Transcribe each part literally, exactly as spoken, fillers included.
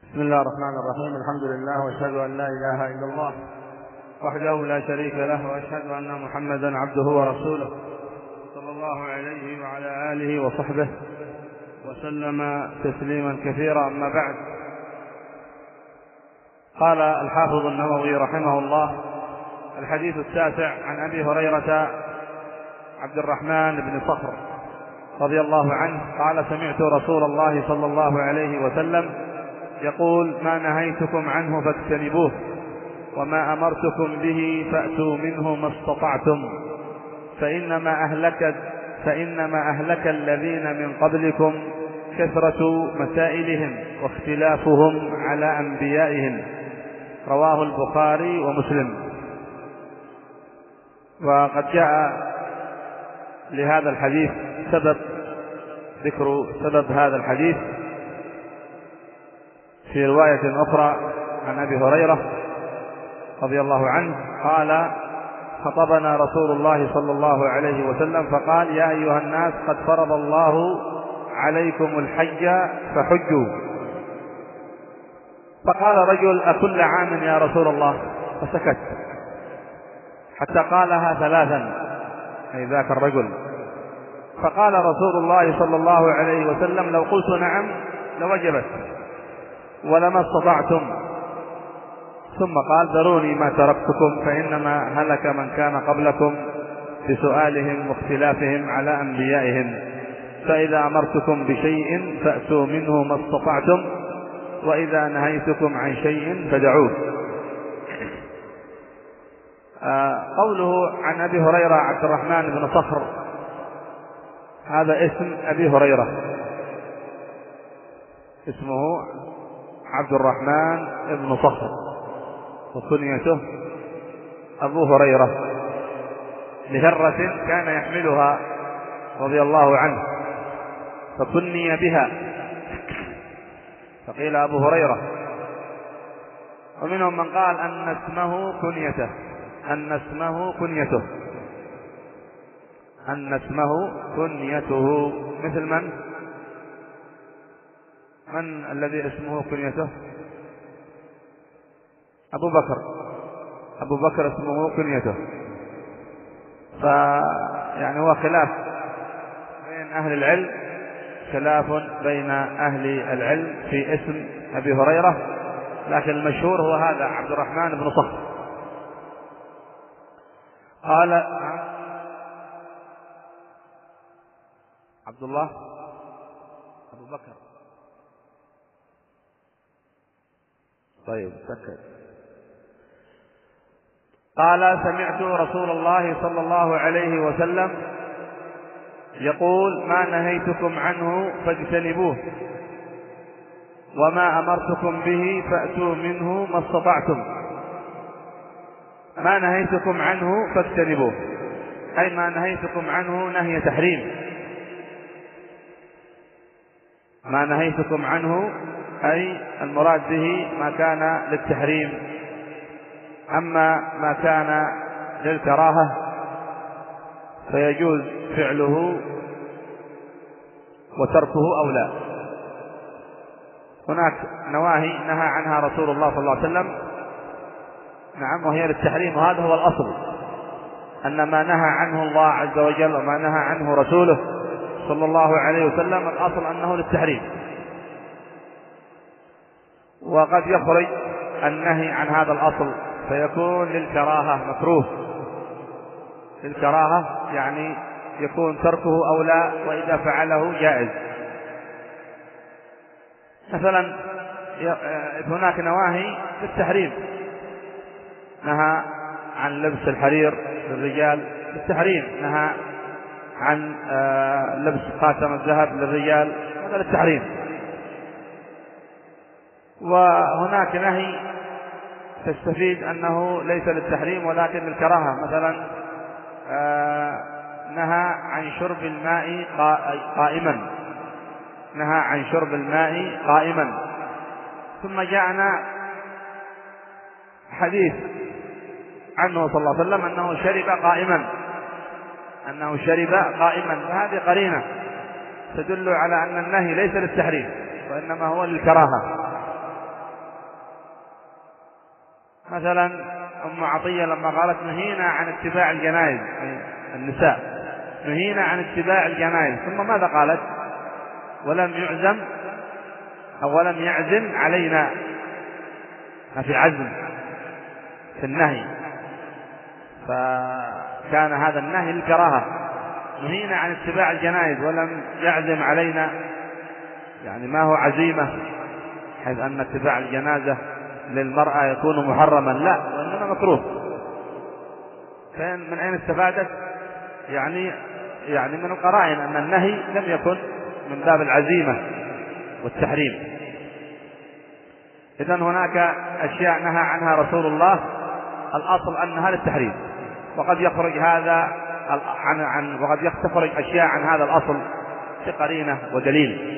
بسم الله الرحمن الرحيم. الحمد لله واشهد ان لا اله الا الله وحده لا شريك له، واشهد ان محمدا عبده ورسوله صلى الله عليه وعلى اله وصحبه وسلم تسليما كثيرا. اما بعد، قال الحافظ النووي رحمه الله: الحديث التاسع عن ابي هريره عبد الرحمن بن صخر رضي الله عنه قال: سمعت رسول الله صلى الله عليه وسلم يقول: ما نهيتكم عنه فاجتنبوه، وما أمرتكم به فأتوا منه ما استطعتم، فإنما أهلك فإنما أهلك الذين من قبلكم كثرة مسائلهم واختلافهم على أنبيائهم. رواه البخاري ومسلم. وقد جاء لهذا الحديث سبب ذكر سبب هذا الحديث في رواية أخرى عن أبي هريرة رضي الله عنه قال: خطبنا رسول الله صلى الله عليه وسلم فقال: يا أيها الناس، قد فرض الله عليكم الحج فحجوا. فقال رجل: أكل عام يا رسول الله؟ فسكت حتى قالها ثلاثا، أي ذاك الرجل. فقال رسول الله صلى الله عليه وسلم: لو قلت نعم لوجبت ولما استطعتم. ثم قال: ذروني ما تركتكم، فإنما هلك من كان قبلكم بسؤالهم واختلافهم على أنبيائهم، فإذا أمرتكم بشيء فأتوا منه ما استطعتم، وإذا نهيتكم عن شيء فدعوه. آه قوله عن أبي هريرة عبد الرحمن بن صخر، هذا اسم أبي هريرة، اسمه عبد الرحمن بن صخر، وكنيته أبو هريرة، لهرة كان يحملها رضي الله عنه فكني بها، فقيل أبو هريرة. ومنهم من قال أن اسمه كنيته أن اسمه كنيته أن اسمه كنيته مثل من؟ من الذي اسمه كنيته؟ أبو بكر أبو بكر اسمه كنيته. فيعني هو خلاف بين أهل العلم، خلاف بين أهل العلم في اسم أبي هريرة، لكن المشهور هو هذا عبد الرحمن بن صخر. قال عبد الله أبو بكر. طيب سكت. قال: سمعت رسول الله صلى الله عليه وسلم يقول: ما نهيتكم عنه فاجتنبوه، وما أمرتكم به فأتوا منه ما استطعتم. ما نهيتكم عنه فاجتنبوه، أي ما نهيتكم عنه نهي تحريم. ما نهيتكم عنه أي المراد به ما كان للتحريم، أما ما كان للكراهة فيجوز فعله وتركه أو لا. هناك نواهي نهى عنها رسول الله صلى الله عليه وسلم، نعم، وهي للتحريم، وهذا هو الأصل، أن ما نهى عنه الله عز وجل وما نهى عنه رسوله صلى الله عليه وسلم الأصل أنه للتحريم. وقد يخرج النهي عن هذا الأصل فيكون للكراهة، مكروه للكراهة، يعني يكون تركه أو لا، وإذا فعله جائز. مثلا هناك نواهي للتحريم، نهى عن لبس الحرير للرجال للتحريم، نهى عن لبس خاتم الذهب للرجال، هذا للتحريم. وهناك نهي تستفيد أنه ليس للتحريم ولكن للكراهة، مثلا نهى عن شرب الماء قائما نهى عن شرب الماء قائما ثم جاءنا حديث عنه صلى الله عليه وسلم أنه شرب قائما أنه شرب قائما فهذه قرينة تدل على أن النهي ليس للتحريم وإنما هو للكراهة. مثلا أم عطية لما قالت نهينا عن اتباع الجنائز، النساء نهينا عن اتباع الجنائز، ثم ماذا قالت؟ ولم يعزم أو ولم يعزم علينا، ما في عزم في النهي، فكان هذا النهي للكراهة. نهينا عن اتباع الجنائز ولم يعزم علينا، يعني ما هو عزيمة حيث أن اتباع الجنازة للمرأة يكون محرما، لا، وإنما مكروه. فين من أين استفادت؟ يعني يعني من القرائن أن النهي لم يكن من باب العزيمة والتحريم. إذن هناك أشياء نهى عنها رسول الله الأصل أنها للتحريم، وقد يخرج هذا عن عن وقد تخرج أشياء عن هذا الأصل بقرينة ودليل.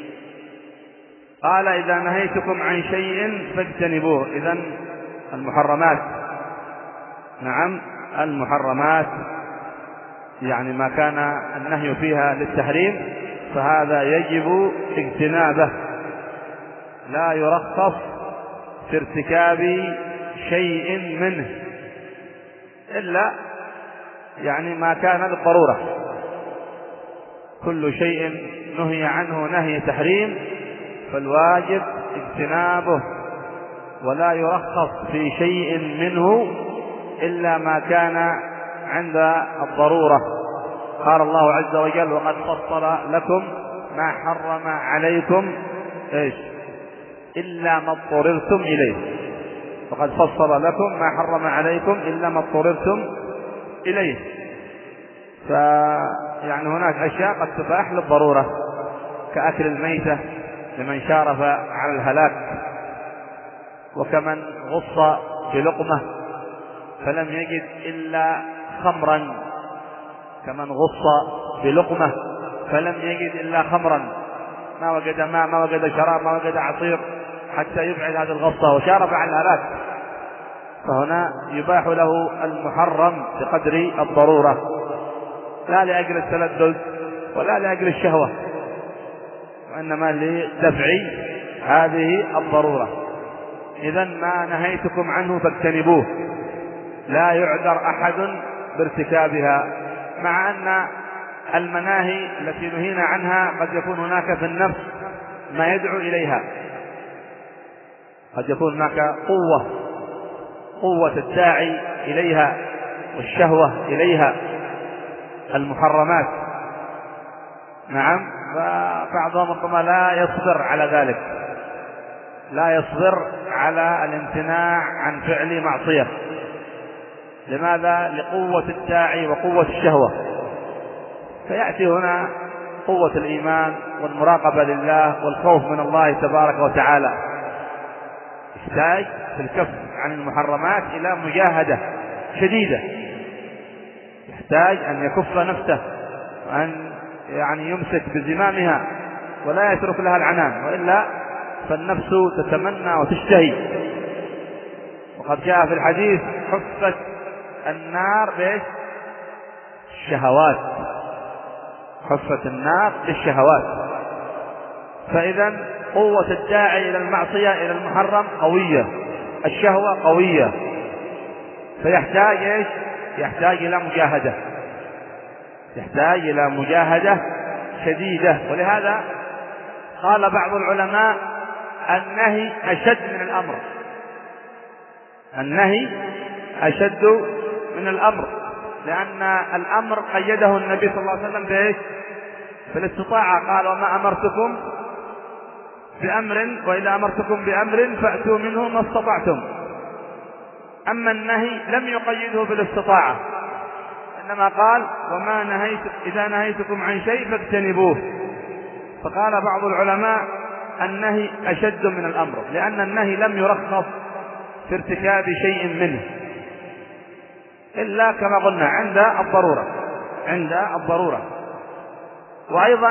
قال إذا نهيتكم عن شيء فاجتنبوه. إذن المحرمات، نعم المحرمات يعني ما كان النهي فيها للتحريم فهذا يجب اجتنابه، لا يرخص في ارتكاب شيء منه إلا يعني ما كان للضرورة. كل شيء نهي عنه نهي تحريم فالواجب اجتنابه، ولا يرخص في شيء منه إلا ما كان عند الضرورة. قال الله عز وجل وقد فصل لكم ما حرم عليكم إيش إلا ما اضطررتم إليه، وقد فصل لكم ما حرم عليكم إلا ما اضطررتم إليه. فيعني هناك أشياء قد تباح للضرورة كأكل الميتة لمن شارف على الهلاك، وكمن غص بلقمة فلم يجد إلا خمرا، كمن غص بلقمة فلم يجد إلا خمرا، ما وجد ماء ما وجد شراب ما وجد عصير حتى يبعد هذه الغصة وشارف على الهلاك، فهنا يباح له المحرم بقدر الضرورة، لا لأجل التلذذ ولا لأجل الشهوة، وإنما لدفع هذه الضرورة. إذن ما نهيتكم عنه فاجتنبوه، لا يعذر أحد بارتكابها، مع أن المناهي التي نهينا عنها قد يكون هناك في النفس ما يدعو إليها، قد يكون هناك قوة قوة الداعي إليها والشهوة إليها المحرمات، نعم، فبعضهم ربما لا يصبر على ذلك، لا يصبر على الامتناع عن فعل معصية. لماذا؟ لقوة الداعي وقوة الشهوة. فيأتي هنا قوة الإيمان والمراقبة لله والخوف من الله تبارك وتعالى، يحتاج في الكف عن المحرمات إلى مجاهدة شديدة، يحتاج أن يكف نفسه وأن يعني يمسك بزمامها ولا يترك لها العنان، وإلا فالنفس تتمنى وتشتهي. وقد جاء في الحديث حفت النار بإيش؟ الشهوات، حفت النار بالشهوات. فإذا قوة الداعي إلى المعصية إلى المحرم قوية، الشهوة قوية، فيحتاج إيش؟ يحتاج إلى مجاهدة، يحتاج إلى مجاهدة شديدة. ولهذا قال بعض العلماء النهي أشد من الأمر، النهي أشد من الأمر، لأن الأمر قيده النبي صلى الله عليه وسلم بإيش؟ بالاستطاعة، قال وما أمرتكم بأمر وإذا أمرتكم بأمر فأتوا منه ما استطعتم. أما النهي لم يقيده بالاستطاعة، إنما قال وما نهيت إذا نهيتكم عن شيء فاجتنبوه. فقال بعض العلماء النهي أشد من الأمر، لأن النهي لم يرخص في ارتكاب شيء منه إلا كما قلنا عند الضرورة، عند الضرورة. وأيضا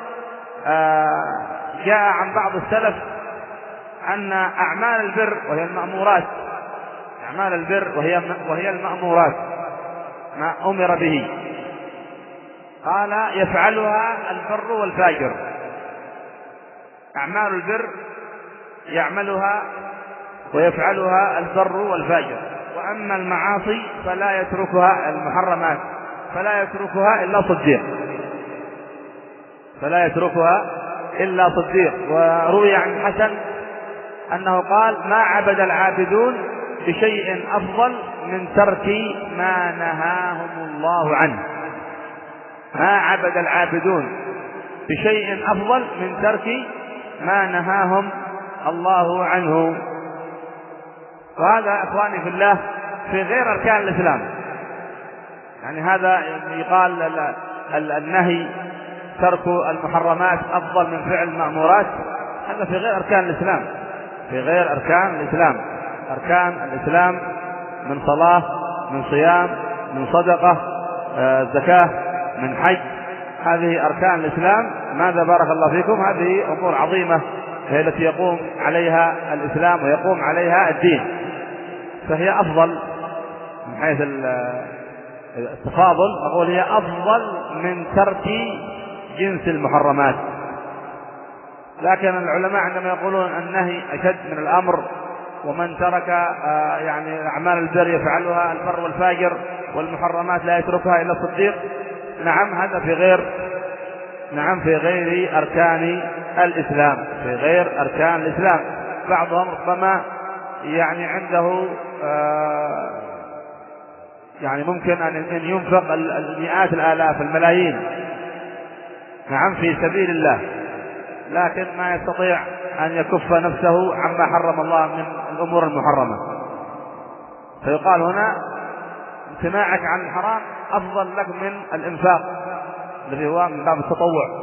جاء عن بعض السلف أن أعمال البر وهي المأمورات، أعمال البر وهي وهي المأمورات ما أمر به، قال يفعلها البر والفاجر. أعمال البر يعملها ويفعلها البر والفاجر. وأما المعاصي فلا يتركها، المحرمات فلا يتركها إلا صديق، فلا يتركها إلا صديق. وروي عن الحسن أنه قال: ما عبد العابدون بشيء أفضل من ترك ما نهاهم الله عنه. ما عبد العابدون بشيء أفضل من ترك ما نهاهم الله عنه. وهذا أخواني في الله في غير أركان الإسلام. يعني هذا يقال النهي ترك المحرمات أفضل من فعل المأمورات، هذا في غير أركان الإسلام، في غير أركان الإسلام. أركان الإسلام من صلاة، من صيام، من صدقة، زكاة، من حج، هذه أركان الإسلام. ماذا بارك الله فيكم؟ هذه أمور عظيمة هي التي يقوم عليها الإسلام ويقوم عليها الدين، فهي أفضل من حيث التفاضل، أقول هي أفضل من ترك جنس المحرمات. لكن العلماء عندما يقولون النهي أشد من الأمر، ومن ترك يعني أعمال البر يفعلها البر والفاجر، والمحرمات لا يتركها إلا الصديق، نعم هذا في غير نعم في غير أركان الإسلام، في غير أركان الإسلام. بعضهم ربما يعني عنده آه يعني ممكن أن ينفق المئات الآلاف الملايين نعم في سبيل الله، لكن ما يستطيع أن يكف نفسه عما حرم الله من الأمور المحرمة. فيقال هنا امتناعك عن الحرام أفضل لك من الإنفاق الذي هو من باب التطوع.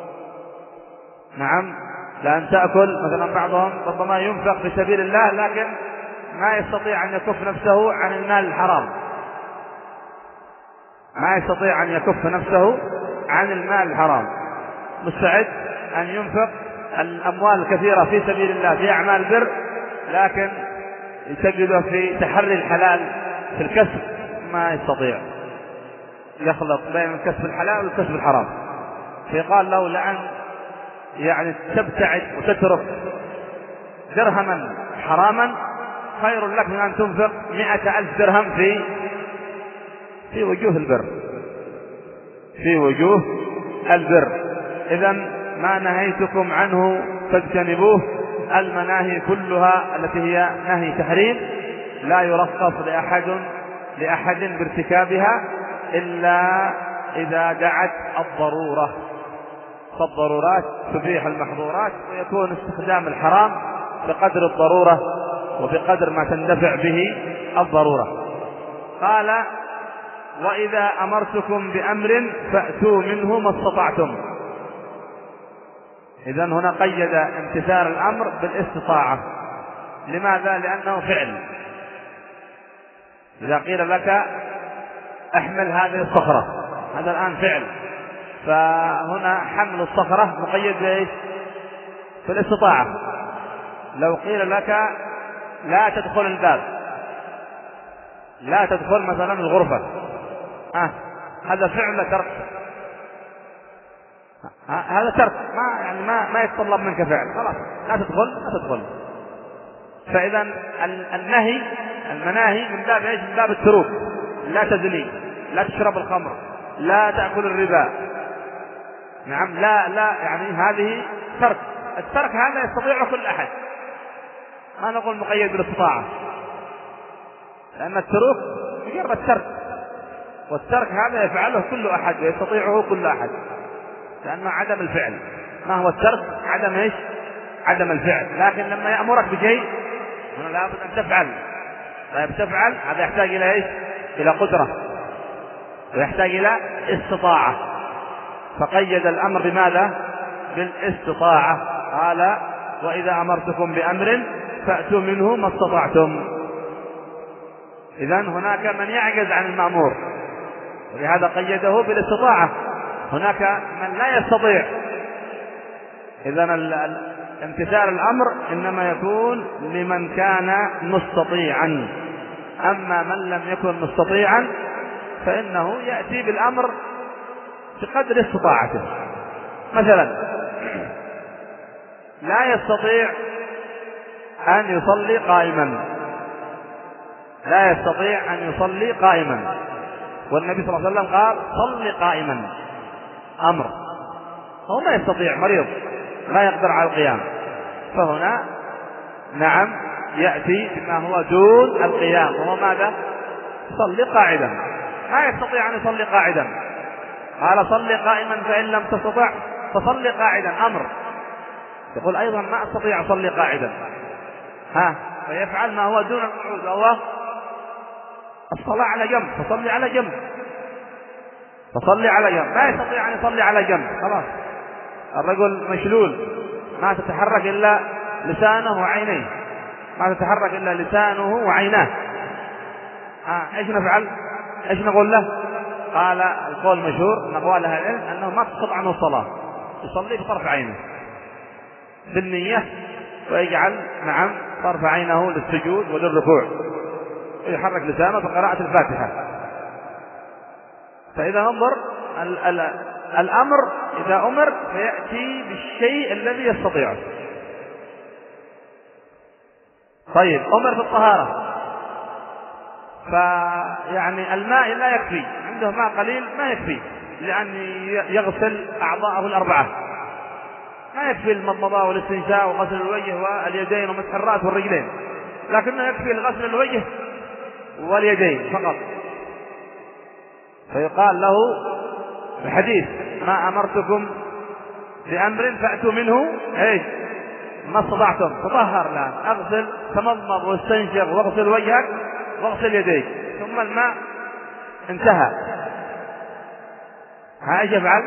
نعم، لأن تأكل مثلا بعضهم ربما ينفق في سبيل الله لكن ما يستطيع أن يكف نفسه عن المال الحرام، ما يستطيع أن يكف نفسه عن المال الحرام، مستعد أن ينفق الأموال الكثيرة في سبيل الله في أعمال بر، لكن يتجده في تحري الحلال في الكسب ما يستطيع، يخلط بين الكسب الحلال والكسب الحرام. فيقال له لأن يعني تبتعد وتترك درهما حراما خير لك من أن تنفق مئة ألف درهم في في وجوه البر، في وجوه البر. إذن ما نهيتكم عنه فاجتنبوه. المناهي كلها التي هي نهي تحريم لا يرخص لأحد لأحد بارتكابها إلا إذا دعت الضرورة، فالضرورات تبيح المحظورات، ويكون استخدام الحرام بقدر الضرورة وبقدر ما تندفع به الضرورة. قال: وإذا أمرتكم بأمر فأتوا منه ما استطعتم. إذن هنا قيد امتثال الأمر بالاستطاعة. لماذا؟ لأنه فعل. إذا قيل لك احمل هذه الصخرة، هذا الآن فعل، فهنا حمل الصخرة مقيد بإيش؟ في الاستطاعة. لو قيل لك لا تدخل الباب، لا تدخل مثلا الغرفة، آه. هذا فعل ولا ترك؟ آه. هذا ترك، ما يعني ما ما يتطلب منك فعل، خلاص لا تدخل لا تدخل. فإذا النهي المناهي من باب ايش؟ من باب التروك. لا تزني، لا تشرب الخمر، لا تأكل الربا. نعم، لا لا يعني هذه ترك. الترك هذا يستطيعه كل أحد، ما نقول مقيد بالاستطاعة، لأن التروك مجرد ترك، والترك هذا يفعله كل أحد ويستطيعه كل أحد، لأنه عدم الفعل. ما هو الترك؟ عدم ايش؟ عدم الفعل. لكن لما يأمرك بشيء هنا لابد أن تفعل، طيب تفعل، هذا يحتاج إلى ايش؟ إلى قدرة، ويحتاج إلى استطاعة. فقيد الأمر بماذا؟ بالاستطاعة. قال: وإذا أمرتكم بأمر فأتوا منه ما استطعتم. إذن هناك من يعجز عن المأمور، ولهذا قيده بالاستطاعة. هناك من لا يستطيع. إذن امتثال الأمر إنما يكون لمن كان مستطيعا، أما من لم يكن مستطيعا فإنه يأتي بالأمر بقدر استطاعته. مثلا لا يستطيع أن يصلي قائما، لا يستطيع أن يصلي قائما، والنبي صلى الله عليه وسلم قال صل قائما، أمر، هو لا يستطيع، مريض لا يقدر على القيام، فهنا نعم يأتي بما هو دون القيام، وهو ماذا؟ صل قاعدا، ما يستطيع أن يصلي قاعدا، قال صل قائما فإن لم تستطع فصل قاعدا، أمر. يقول أيضا ما أستطيع أصلي قاعدا، ها، فيفعل ما هو دون القعود، وهو الصلاة على جنب، فصلي على جنب، فصلي على جنب، ما يستطيع أن يصلي على جنب، خلاص الرجل مشلول، ما تتحرك إلا لسانه وعينيه، ما تتحرك إلا لسانه وعيناه، ها، إيش نفعل؟ إيش نقول له؟ قال القول المشهور من أقوال أهل العلم أنه ما تسقط عنه الصلاة، يصلي بطرف عينه بالنية، ويجعل نعم طرف عينه للسجود وللركوع، ويحرك لسانه بقراءة الفاتحة. فإذا انظر ال ال الأمر إذا أمر فيأتي بالشيء الذي يستطيعه. طيب أمر في الطهارة، فيعني الماء لا يكفي، عنده ماء قليل ما يكفي لأن يغسل أعضاءه الأربعة، ما يكفي المضمضة والاستنشاق وغسل الوجه واليدين ومسح الرأس والرجلين، لكنه يكفي لغسل الوجه واليدين فقط. فيقال له الحديث ما أمرتكم بأمر فأتوا منه ايش ما استطعتم، تطهر الآن، أغسل، تمضمض واستنشق واغسل وجهك واغسل يديك، ثم الماء انتهى. ها ايش يفعل؟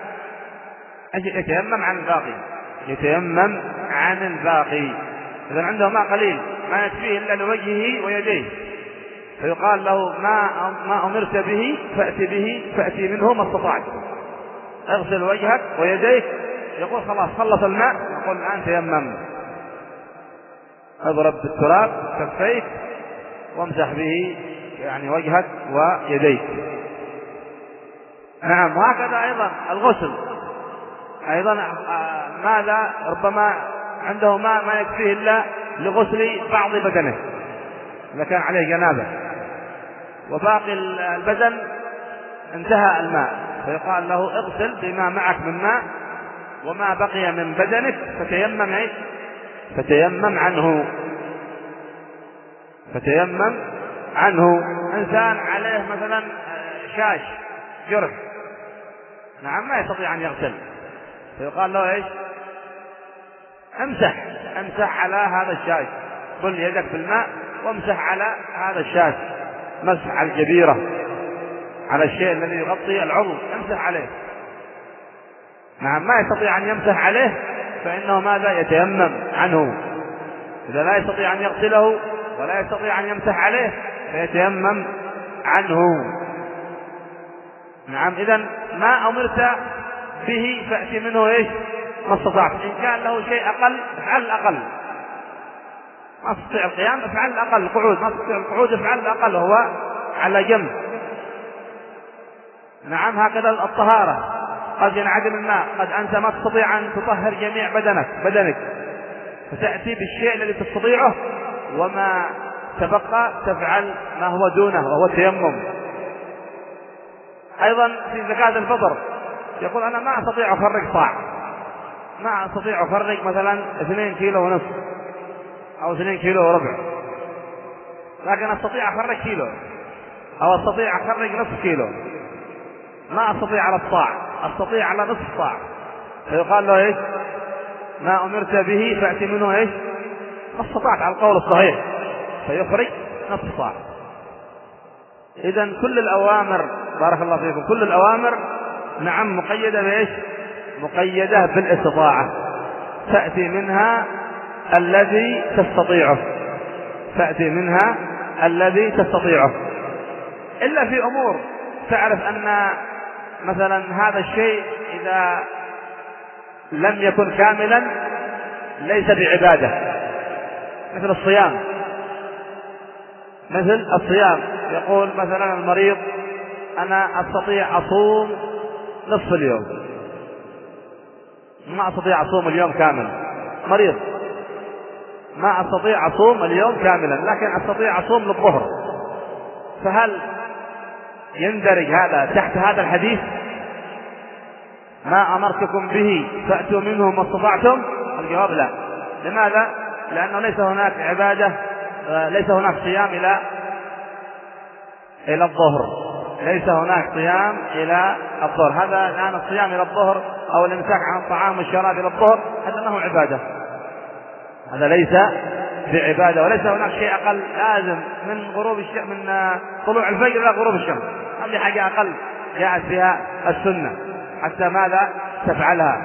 يتيمم عن الباقي، يتيمم عن الباقي. إذا عنده ماء قليل ما يكفيه إلا لوجهه ويديه، فيقال له ما ما أمرت به فأتي به فأتي منه ما استطعت، اغسل وجهك ويديك. يقول خلاص خلص الماء، نقول الآن تيمم، اضرب بالتراب كفيك وامسح به يعني وجهك ويديك. نعم، وهكذا أيضا الغسل، أيضا ماذا ربما عنده ماء ما يكفيه إلا لغسل بعض بدنه إذا كان عليه جنابة، وباقي البدن انتهى الماء، فيقال له اغسل بما معك من ماء وما بقي من بدنك فتيمم ايش؟ فتيمم عنه، فتيمم عنه. إنسان عليه مثلا شاش جرح، نعم ما يستطيع أن يغسل، فيقال له ايش؟ امسح امسح على هذا الشاش، كل يدك بالماء وامسح على هذا الشاش، مسح على الجبيرة، على الشيء الذي يغطي العضو، امسح عليه. نعم ما يستطيع أن يمسح عليه فإنه ماذا؟ يتيمم عنه. إذا لا يستطيع أن يغسله ولا يستطيع أن يمسح عليه فيتيمم عنه. نعم، إذن ما أمرت به فأتي منه ايش؟ ما استطعت. إن كان له شيء أقل افعل الأقل، ما تستطيع القيام افعل الأقل، القعود ما تستطيع القعود افعل الأقل، هو على جنب. نعم، هكذا الطهارة، قد ينعدم الماء، قد أنت ما تستطيع أن تطهر جميع بدنك بدنك فتأتي بالشيء الذي تستطيعه، وما تبقى تفعل ما هو دونه وهو التيمم. أيضا في زكاة الفطر يقول أنا ما أستطيع أفرق صاع، ما أستطيع أفرق مثلا اثنين كيلو ونصف أو اثنين كيلو وربع، لكن أستطيع أفرق كيلو أو أستطيع أفرق نصف كيلو، ما أستطيع على الصاع، أستطيع على نصف صاع. فيقال له إيش؟ ما أمرت به فأتي منه إيش؟ ما استطعت على القول الصحيح، فيخرج نصف صاع. إذن كل الأوامر بارك الله فيكم، كل الأوامر نعم مقيدة بإيش؟ مقيدة بالاستطاعة، تأتي منها الذي تستطيعه، تأتي منها الذي تستطيعه، إلا في أمور تعرف أن مثلا هذا الشيء إذا لم يكن كاملا ليس بعبادة، مثل الصيام، مثل الصيام يقول مثلا المريض أنا أستطيع أصوم نصف اليوم، ما أستطيع أصوم اليوم كامل، مريض ما أستطيع أصوم اليوم كاملا لكن أستطيع أصوم للظهر، فهل يندرج هذا تحت هذا الحديث ما أمرتكم به فأتوا منه ما استطعتم؟ الجواب لا. لماذا؟ لأنه ليس هناك عبادة، ليس هناك صيام إلى إلى الظهر، ليس هناك صيام إلى الظهر. هذا الآن الصيام إلى الظهر أو الإمساك عن الطعام والشراب إلى الظهر هذا ما هو عبادة، هذا ليس بعبادة، وليس هناك شيء أقل لازم من غروب الشمس، من طلوع الفجر إلى غروب الشمس، هذه حاجة أقل جاءت بها السنة حتى ماذا تفعلها.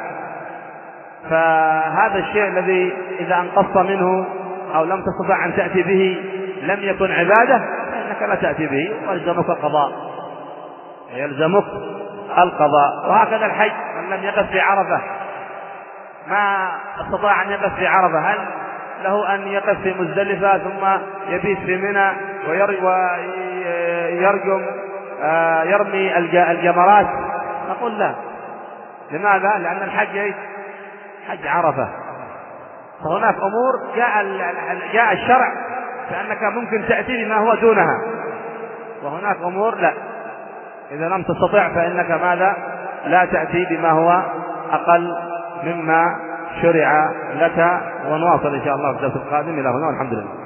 فهذا الشيء الذي إذا أنقصت منه أو لم تستطع أن تأتي به لم يكن عبادة فإنك لا تأتي به ويلزمك القضاء، يلزمك القضاء. وهكذا الحج من لم يقف في عرفة، ما استطاع أن يقف في عرفة، هل له أن يقف في مزدلفة ثم يبيت في منى ويرجم يرمي الجمرات؟ نقول لا. لماذا؟ لأن الحج حج عرفة، فهناك أمور جاء جاء الشرع فأنك ممكن تأتي بما هو دونها، وهناك أمور لا، إذا لم تستطع فإنك ماذا؟ لا تأتي بما هو أقل مما شرع لك. ونواصل إن شاء الله في الدرس القادم. إلى هنا والحمد لله.